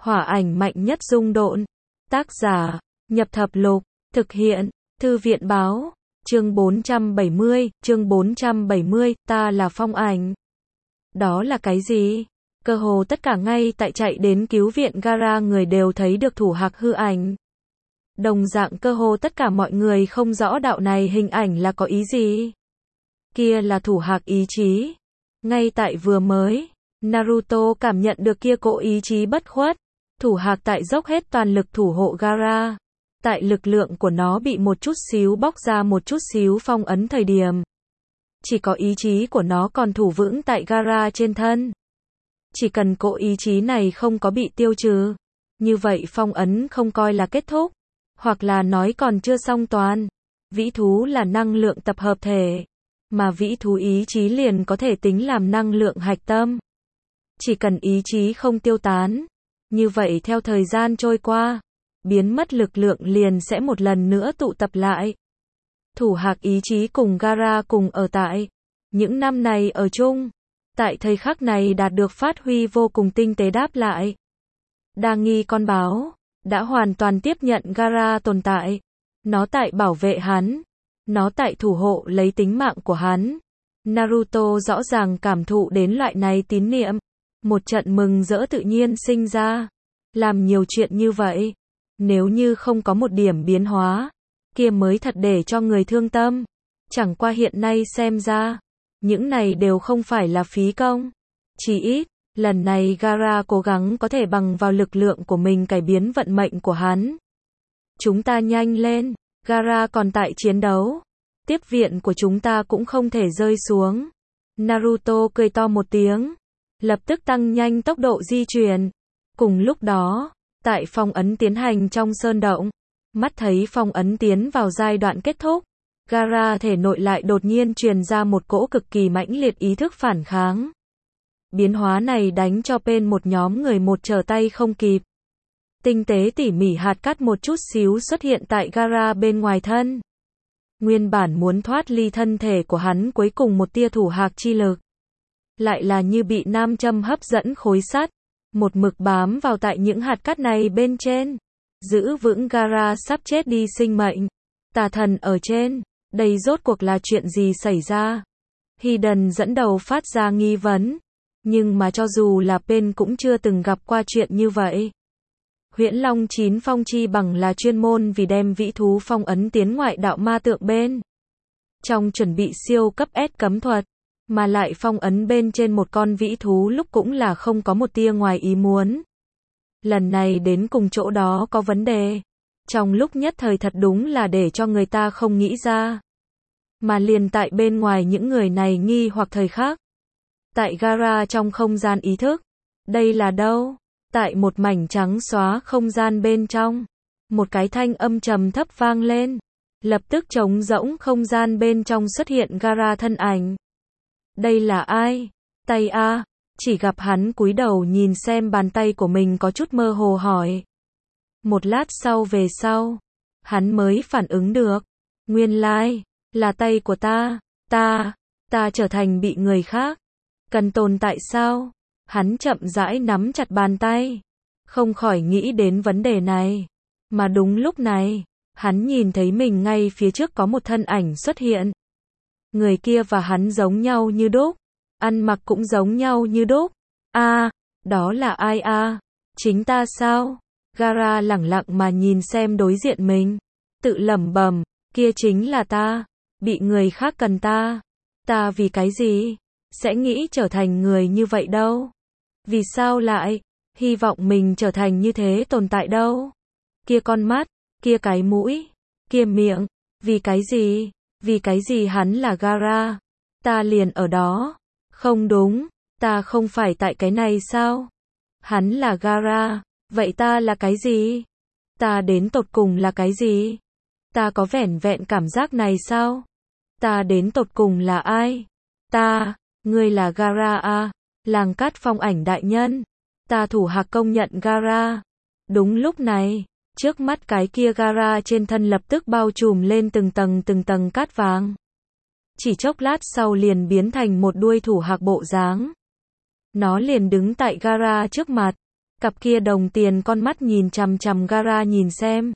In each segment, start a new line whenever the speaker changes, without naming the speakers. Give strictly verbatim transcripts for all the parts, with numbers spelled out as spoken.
Hỏa ảnh mạnh nhất dung độn. Tác giả, Nhập Thập Lục. Thực hiện, Thư viện báo. Chương bốn trăm bảy mươi, chương bốn trăm bảy mươi, ta là phong ảnh. Đó là cái gì? Cơ hồ tất cả ngay tại chạy đến cứu viện gara người đều thấy được thủ hạc hư ảnh. Đồng dạng cơ hồ tất cả mọi người không rõ đạo này hình ảnh là có ý gì. Kia là thủ hạc ý chí. Ngay tại vừa mới, Naruto cảm nhận được kia cỗ ý chí bất khuất. Thủ hạc tại dốc hết toàn lực thủ hộ gara. Tại lực lượng của nó bị một chút xíu bóc ra một chút xíu phong ấn thời điểm. Chỉ có ý chí của nó còn thủ vững tại gara trên thân. Chỉ cần cỗ ý chí này không có bị tiêu trừ. Như vậy phong ấn không coi là kết thúc. Hoặc là nói còn chưa xong toàn. Vĩ thú là năng lượng tập hợp thể. Mà vĩ thú ý chí liền có thể tính làm năng lượng hạch tâm. Chỉ cần ý chí không tiêu tán. Như vậy theo thời gian trôi qua. Biến mất lực lượng liền sẽ một lần nữa tụ tập lại. Thủ hạc ý chí cùng gara cùng ở tại. Những năm này ở chung. Tại thời khắc này đạt được phát huy vô cùng tinh tế đáp lại. Đa nghi con báo. Đã hoàn toàn tiếp nhận gara tồn tại. Nó tại bảo vệ hắn. Nó tại thủ hộ lấy tính mạng của hắn. Naruto rõ ràng cảm thụ đến loại này tín niệm. Một trận mừng rỡ tự nhiên sinh ra. Làm nhiều chuyện như vậy. Nếu như không có một điểm biến hóa. Kia mới thật để cho người thương tâm. Chẳng qua hiện nay xem ra. Những này đều không phải là phí công. Chỉ ít. Lần này gara cố gắng có thể bằng vào lực lượng của mình cải biến vận mệnh của hắn. Chúng ta nhanh lên. Gara còn tại chiến đấu. Tiếp viện của chúng ta cũng không thể rơi xuống. Naruto cười to một tiếng. Lập tức tăng nhanh tốc độ di chuyển. Cùng lúc đó, tại phong ấn tiến hành trong sơn động. Mắt thấy phong ấn tiến vào giai đoạn kết thúc. Gara thể nội lại đột nhiên truyền ra một cỗ cực kỳ mãnh liệt ý thức phản kháng. Biến hóa này đánh cho bên một nhóm người một trở tay không kịp. Tinh tế tỉ mỉ hạt cát một chút xíu xuất hiện tại gara bên ngoài thân. Nguyên bản muốn thoát ly thân thể của hắn cuối cùng một tia thủ hạc chi lực. Lại là như bị nam châm hấp dẫn khối sắt. Một mực bám vào tại những hạt cát này bên trên. Giữ vững gara sắp chết đi sinh mệnh. Tà thần ở trên. Đây rốt cuộc là chuyện gì xảy ra? Hiden dẫn đầu phát ra nghi vấn. Nhưng mà cho dù là Pen cũng chưa từng gặp qua chuyện như vậy. Huyễn Long chín phong chi bằng là chuyên môn vì đem vĩ thú phong ấn tiến ngoại đạo ma tượng bên. Trong chuẩn bị siêu cấp S cấm thuật. Mà lại phong ấn bên trên một con vĩ thú lúc cũng là không có một tia ngoài ý muốn. Lần này đến cùng chỗ đó có vấn đề. Trong lúc nhất thời thật đúng là để cho người ta không nghĩ ra. Mà liền tại bên ngoài những người này nghi hoặc thời khắc. Tại gara trong không gian ý thức. Đây là đâu? Tại một mảnh trắng xóa không gian bên trong. Một cái thanh âm trầm thấp vang lên. Lập tức trống rỗng không gian bên trong xuất hiện gara thân ảnh. Đây là ai? Tay a? Chỉ gặp hắn cúi đầu nhìn xem bàn tay của mình có chút mơ hồ hỏi. Một lát sau về sau. Hắn mới phản ứng được. Nguyên lai. Là tay của ta. Ta. Ta trở thành bị người khác. Cần tồn tại sao? Hắn chậm rãi nắm chặt bàn tay. Không khỏi nghĩ đến vấn đề này. Mà đúng lúc này. Hắn nhìn thấy mình ngay phía trước có một thân ảnh xuất hiện. Người kia và hắn giống nhau như đúc. Ăn mặc cũng giống nhau như đúc. A, à, đó là ai a? À? Chính ta sao? Gara lẳng lặng mà nhìn xem đối diện mình. Tự lẩm bẩm, kia chính là ta. Bị người khác cần ta. Ta vì cái gì? Sẽ nghĩ trở thành người như vậy đâu? Vì sao lại? Hy vọng mình trở thành như thế tồn tại đâu? Kia con mắt, kia cái mũi, kia miệng. Vì cái gì? Vì cái gì hắn là gara? Ta liền ở đó. Không đúng, ta không phải tại cái này sao? Hắn là gara, vậy ta là cái gì? Ta đến tột cùng là cái gì? Ta có vẻn vẹn cảm giác này sao? Ta đến tột cùng là ai? Ta, ngươi là gara à? Làng Cát Phong ảnh đại nhân. Ta thủ hạc công nhận gara. Đúng lúc này, trước mắt cái kia gara trên thân lập tức bao trùm lên từng tầng từng tầng cát vàng. Chỉ chốc lát sau liền biến thành một đuôi thủ hạc bộ dáng. Nó liền đứng tại gara trước mặt. Cặp kia đồng tiền con mắt nhìn chằm chằm Gara nhìn xem.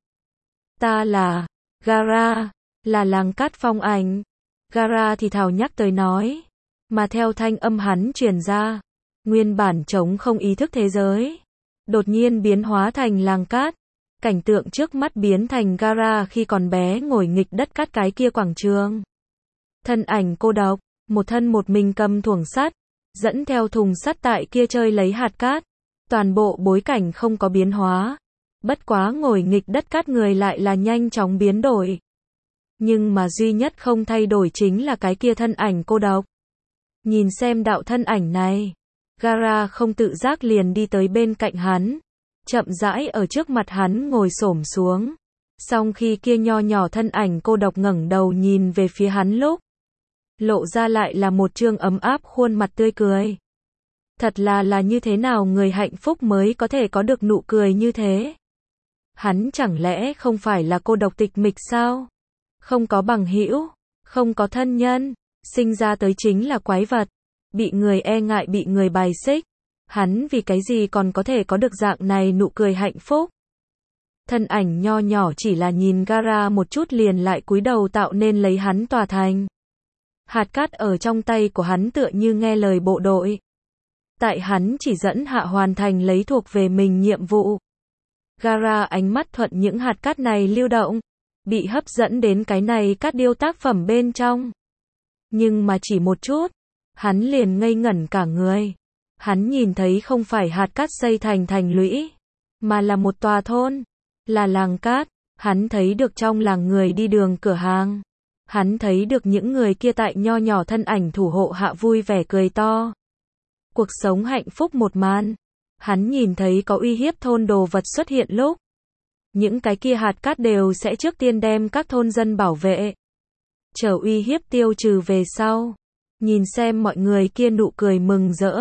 Ta là, Gara, là làng cát phong ảnh. Gara thì thào nhắc tới nói. Mà theo thanh âm hắn truyền ra, nguyên bản trống không ý thức thế giới, đột nhiên biến hóa thành làng cát. Cảnh tượng trước mắt biến thành Gara khi còn bé ngồi nghịch đất cát cái kia quảng trường. Thân ảnh cô độc, một thân một mình cầm thuồng sắt, dẫn theo thùng sắt tại kia chơi lấy hạt cát. Toàn bộ bối cảnh không có biến hóa. Bất quá ngồi nghịch đất cát người lại là nhanh chóng biến đổi. Nhưng mà duy nhất không thay đổi chính là cái kia thân ảnh cô độc. Nhìn xem đạo thân ảnh này, Gara không tự giác liền đi tới bên cạnh hắn, chậm rãi ở trước mặt hắn ngồi xổm xuống. Song khi kia nho nhỏ thân ảnh cô độc ngẩng đầu nhìn về phía hắn lúc, lộ ra lại là một trương ấm áp khuôn mặt tươi cười. Thật là là như thế nào người hạnh phúc mới có thể có được nụ cười như thế? Hắn chẳng lẽ không phải là cô độc tịch mịch sao? Không có bằng hữu, không có thân nhân, sinh ra tới chính là quái vật, bị người e ngại bị người bài xích. Hắn vì cái gì còn có thể có được dạng này nụ cười hạnh phúc? Thân ảnh nho nhỏ chỉ là nhìn Gara một chút liền lại cúi đầu tạo nên lấy hắn tòa thành. Hạt cát ở trong tay của hắn tựa như nghe lời bộ đội. Tại hắn chỉ dẫn hạ hoàn thành lấy thuộc về mình nhiệm vụ. Gara ánh mắt thuận những hạt cát này lưu động, bị hấp dẫn đến cái này cát điêu tác phẩm bên trong. Nhưng mà chỉ một chút, hắn liền ngây ngẩn cả người. Hắn nhìn thấy không phải hạt cát xây thành thành lũy, mà là một tòa thôn, là làng cát. Hắn thấy được trong làng người đi đường cửa hàng. Hắn thấy được những người kia tại nho nhỏ thân ảnh thủ hộ hạ vui vẻ cười to. Cuộc sống hạnh phúc một màn. Hắn nhìn thấy có uy hiếp thôn đồ vật xuất hiện lúc. Những cái kia hạt cát đều sẽ trước tiên đem các thôn dân bảo vệ. Chờ uy hiếp tiêu trừ về sau. Nhìn xem mọi người kia nụ cười mừng rỡ.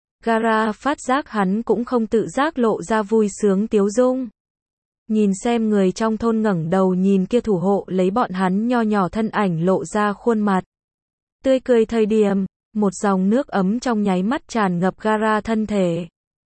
Gara phát giác hắn cũng không tự giác lộ ra vui sướng tiếu dung. Nhìn xem người trong thôn ngẩng đầu nhìn kia thủ hộ lấy bọn hắn nho nhỏ thân ảnh lộ ra khuôn mặt. Tươi cười thời điểm, một dòng nước ấm trong nháy mắt tràn ngập Gara thân thể.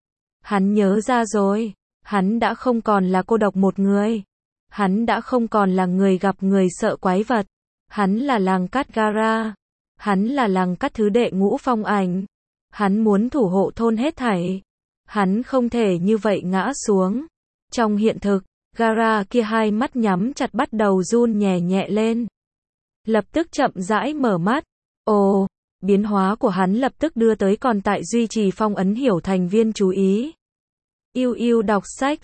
Hắn nhớ ra rồi, hắn đã không còn là cô độc một người. Hắn đã không còn là người gặp người sợ quái vật. Hắn là làng cát Gara. Hắn là làng cát thứ đệ ngũ phong ảnh. Hắn muốn thủ hộ thôn hết thảy. Hắn không thể như vậy ngã xuống. Trong hiện thực, Gara kia hai mắt nhắm chặt bắt đầu run nhẹ nhẹ lên. Lập tức chậm rãi mở mắt. Ồ, biến hóa của hắn lập tức đưa tới còn tại duy trì phong ấn hiểu thành viên chú ý. Yêu yêu đọc sách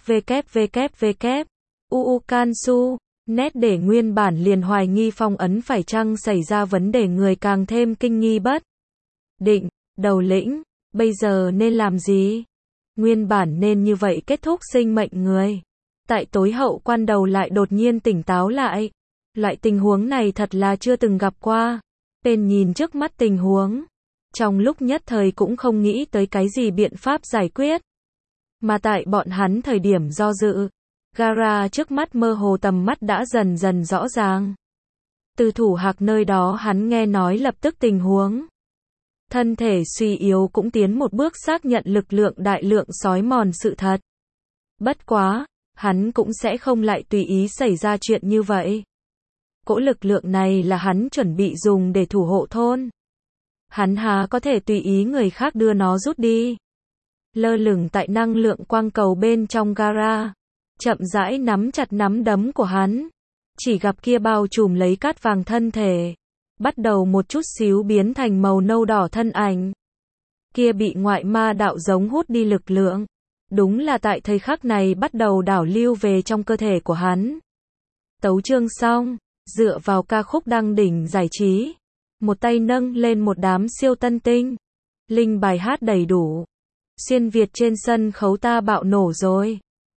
www. uu Kansu, nét để nguyên bản liền hoài nghi phong ấn phải chăng xảy ra vấn đề người càng thêm kinh nghi bất định. Đầu lĩnh, bây giờ nên làm gì? Nguyên bản nên như vậy kết thúc sinh mệnh người. Tại tối hậu quan đầu lại đột nhiên tỉnh táo lại. Loại tình huống này thật là chưa từng gặp qua. Tên nhìn trước mắt tình huống. Trong lúc nhất thời cũng không nghĩ tới cái gì biện pháp giải quyết. Mà tại bọn hắn thời điểm do dự. Gara trước mắt mơ hồ tầm mắt đã dần dần rõ ràng. Từ thủ hạc nơi đó hắn nghe nói lập tức tình huống. Thân thể suy yếu cũng tiến một bước xác nhận lực lượng đại lượng xói mòn sự thật. Bất quá, hắn cũng sẽ không lại tùy ý xảy ra chuyện như vậy. Cỗ lực lượng này là hắn chuẩn bị dùng để thủ hộ thôn. Hắn há có thể tùy ý người khác đưa nó rút đi. Lơ lửng tại năng lượng quang cầu bên trong Gara. Chậm rãi nắm chặt nắm đấm của hắn. Chỉ gặp kia bao trùm lấy cát vàng thân thể. Bắt đầu một chút xíu biến thành màu nâu đỏ thân ảnh. Kia bị ngoại ma đạo giống hút đi lực lượng. Đúng là tại thời khắc này bắt đầu đảo lưu về trong cơ thể của hắn. Tấu chương xong, dựa vào ca khúc đăng đỉnh giải trí. Một tay nâng lên một đám siêu tân tinh. Linh bài hát đầy đủ. Xuyên Việt trên sân khấu ta bạo nổ rồi.